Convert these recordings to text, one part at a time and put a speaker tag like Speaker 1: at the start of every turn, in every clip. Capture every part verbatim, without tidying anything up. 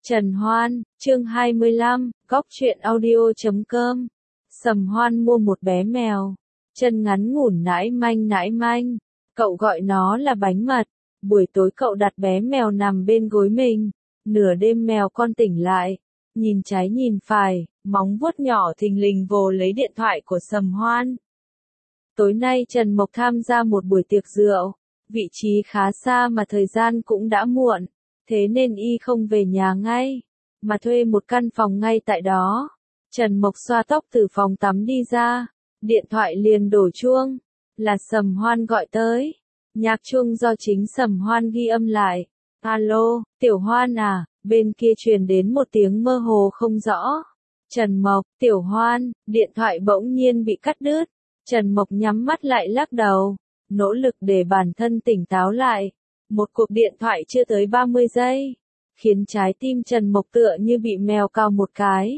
Speaker 1: Trần Hoan, chương hai mươi lăm, góc truyện audio chấm com. Sầm Hoan mua một bé mèo, chân ngắn ngủn nãi manh nãi manh, cậu gọi nó là bánh mật. Buổi tối cậu đặt bé mèo nằm bên gối mình, nửa đêm mèo con tỉnh lại, nhìn trái nhìn phải, móng vuốt nhỏ thình lình vồ lấy điện thoại của Sầm Hoan. Tối nay Trần Mộc tham gia một buổi tiệc rượu, vị trí khá xa mà thời gian cũng đã muộn, thế nên y không về nhà ngay, mà thuê một căn phòng ngay tại đó. Trần Mộc xoa tóc từ phòng tắm đi ra, điện thoại liền đổ chuông, là Sầm Hoan gọi tới. Nhạc chuông do chính Sầm Hoan ghi âm lại. Alo, Tiểu Hoan à, bên kia truyền đến một tiếng mơ hồ không rõ. Trần Mộc, Tiểu Hoan, điện thoại bỗng nhiên bị cắt đứt. Trần Mộc nhắm mắt lại lắc đầu, nỗ lực để bản thân tỉnh táo lại. Một cuộc điện thoại chưa tới ba mươi giây, khiến trái tim Trần Mộc tựa như bị mèo cào một cái.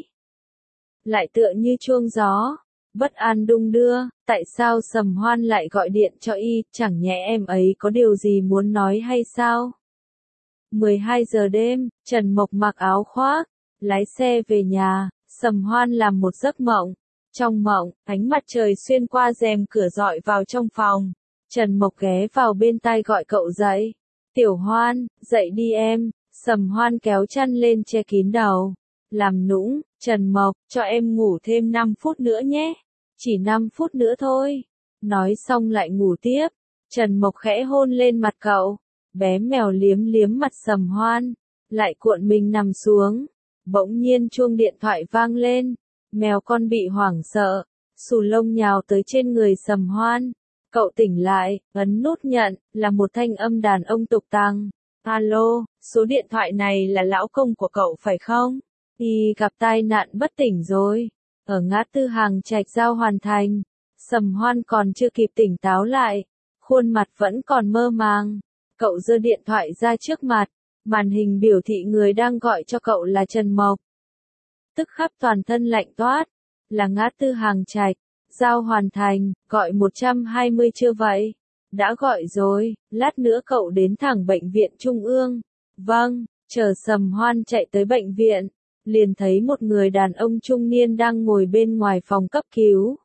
Speaker 1: Lại tựa như chuông gió, bất an đung đưa, tại sao Sầm Hoan lại gọi điện cho y, chẳng nhẽ em ấy có điều gì muốn nói hay sao? mười hai giờ đêm, Trần Mộc mặc áo khoác, lái xe về nhà, Sầm Hoan làm một giấc mộng. Trong mộng, ánh mặt trời xuyên qua rèm cửa rọi vào trong phòng. Trần Mộc ghé vào bên tai gọi cậu dậy. Tiểu Hoan, dậy đi em. Sầm Hoan kéo chăn lên che kín đầu. Làm nũng, Trần Mộc, cho em ngủ thêm năm phút nữa nhé. Chỉ năm phút nữa thôi. Nói xong lại ngủ tiếp. Trần Mộc khẽ hôn lên mặt cậu. Bé mèo liếm liếm mặt Sầm Hoan, lại cuộn mình nằm xuống. Bỗng nhiên chuông điện thoại vang lên. Mèo con bị hoảng sợ, xù lông nhào tới trên người Sầm Hoan. Cậu tỉnh lại, ấn nút nhận, là một thanh âm đàn ông tục tằng. Alo, số điện thoại này là lão công của cậu phải không? Y gặp tai nạn bất tỉnh rồi. Ở ngã tư Hàng Trạch Giao Hoàn Thành. Sầm Hoan còn chưa kịp tỉnh táo lại, khuôn mặt vẫn còn mơ màng. Cậu giơ điện thoại ra trước mặt, màn hình biểu thị người đang gọi cho cậu là Trần Mộc. Tức khắc toàn thân lạnh toát, là ngã tư Hàng Trạch, Giao Hoàn Thành, gọi một trăm hai mươi chưa vậy? Đã gọi rồi, lát nữa cậu đến thẳng bệnh viện Trung ương. Vâng, chờ Sầm Hoan chạy tới bệnh viện, liền thấy một người đàn ông trung niên đang ngồi bên ngoài phòng cấp cứu.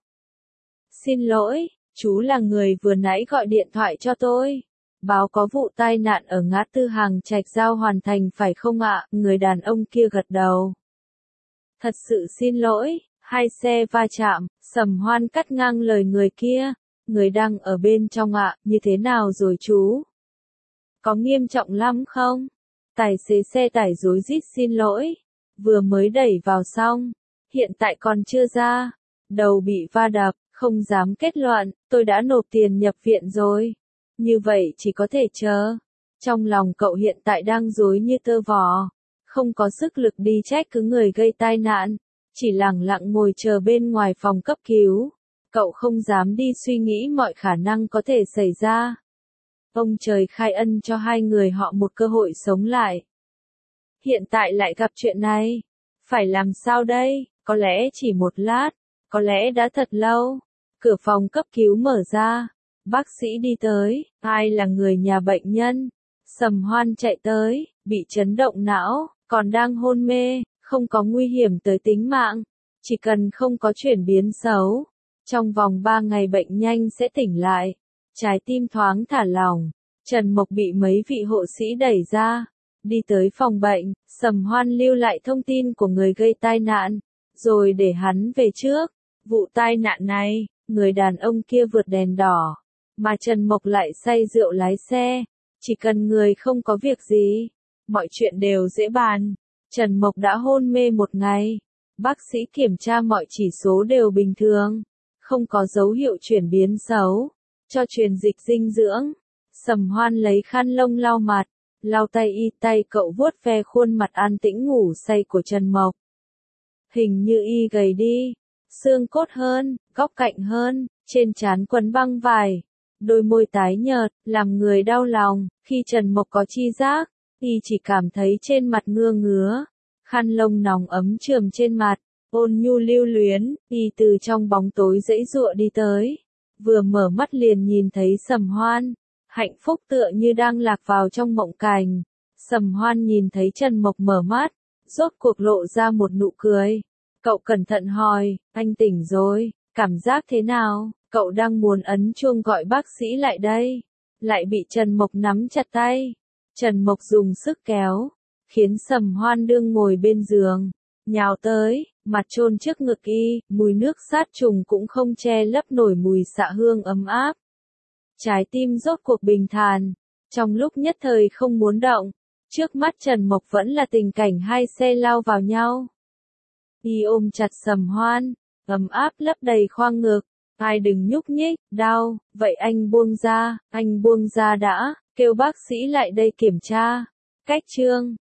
Speaker 1: Xin lỗi, chú là người vừa nãy gọi điện thoại cho tôi. Báo có vụ tai nạn ở ngã tư Hàng Trạch Giao Hoàn Thành phải không ạ? Người đàn ông kia gật đầu. Thật sự xin lỗi, hai xe va chạm. Sầm Hoan cắt ngang lời người kia. Người đang ở bên trong ạ, như thế nào rồi chú? Có nghiêm trọng lắm không? Tài xế xe tải rối rít xin lỗi. Vừa mới đẩy vào xong, hiện tại còn chưa ra. Đầu bị va đập, không dám kết luận, tôi đã nộp tiền nhập viện rồi. Như vậy chỉ có thể chờ. Trong lòng cậu hiện tại đang rối như tơ vò. Không có sức lực đi trách cứ người gây tai nạn. Chỉ lẳng lặng ngồi chờ bên ngoài phòng cấp cứu. Cậu không dám đi suy nghĩ mọi khả năng có thể xảy ra. Ông trời khai ân cho hai người họ một cơ hội sống lại. Hiện tại lại gặp chuyện này. Phải làm sao đây? Có lẽ chỉ một lát. Có lẽ đã thật lâu. Cửa phòng cấp cứu mở ra. Bác sĩ đi tới. Ai là người nhà bệnh nhân? Sầm Hoan chạy tới. Bị chấn động não. Còn đang hôn mê. Không có nguy hiểm tới tính mạng. Chỉ cần không có chuyển biến xấu. Trong vòng ba ngày bệnh nhanh sẽ tỉnh lại. Trái tim thoáng thả lỏng. Trần Mộc bị mấy vị hộ sĩ đẩy ra. Đi tới phòng bệnh. Sầm Hoan lưu lại thông tin của người gây tai nạn. Rồi để hắn về trước. Vụ tai nạn này, người đàn ông kia vượt đèn đỏ. Mà Trần Mộc lại say rượu lái xe. Chỉ cần người không có việc gì. Mọi chuyện đều dễ bàn. Trần Mộc đã hôn mê một ngày. Bác sĩ kiểm tra mọi chỉ số đều bình thường. Không có dấu hiệu chuyển biến xấu. Cho truyền dịch dinh dưỡng. Sầm Hoan lấy khăn lông lau mặt. Lau tay y, tay cậu vuốt ve khuôn mặt an tĩnh ngủ say của Trần Mộc. Hình như y gầy đi. Xương cốt hơn, góc cạnh hơn, trên trán quấn băng vải. Đôi môi tái nhợt, làm người đau lòng. Khi Trần Mộc có chi giác, y chỉ cảm thấy trên mặt ngưa ngứa. Khăn lông nóng ấm chườm trên mặt, ôn nhu lưu luyến, y từ trong bóng tối giãy giụa đi tới. Vừa mở mắt liền nhìn thấy Sầm Hoan. Hạnh phúc tựa như đang lạc vào trong mộng cảnh. Sầm Hoan nhìn thấy Trần Mộc mở mắt, rốt cuộc lộ ra một nụ cười. Cậu cẩn thận hỏi, anh tỉnh rồi, cảm giác thế nào? Cậu đang muốn ấn chuông gọi bác sĩ lại đây, lại bị Trần Mộc nắm chặt tay. Trần Mộc dùng sức kéo, khiến Sầm Hoan đương ngồi bên giường, nhào tới, mặt chôn trước ngực y, mùi nước sát trùng cũng không che lấp nổi mùi xạ hương ấm áp. Trái tim rốt cuộc bình thản, trong lúc nhất thời không muốn động, trước mắt Trần Mộc vẫn là tình cảnh hai xe lao vào nhau. Y ôm chặt Sầm Hoan, ấm áp lấp đầy khoang ngực, ai đừng nhúc nhích, đau, vậy anh buông ra, anh buông ra đã, kêu bác sĩ lại đây kiểm tra. Cách chương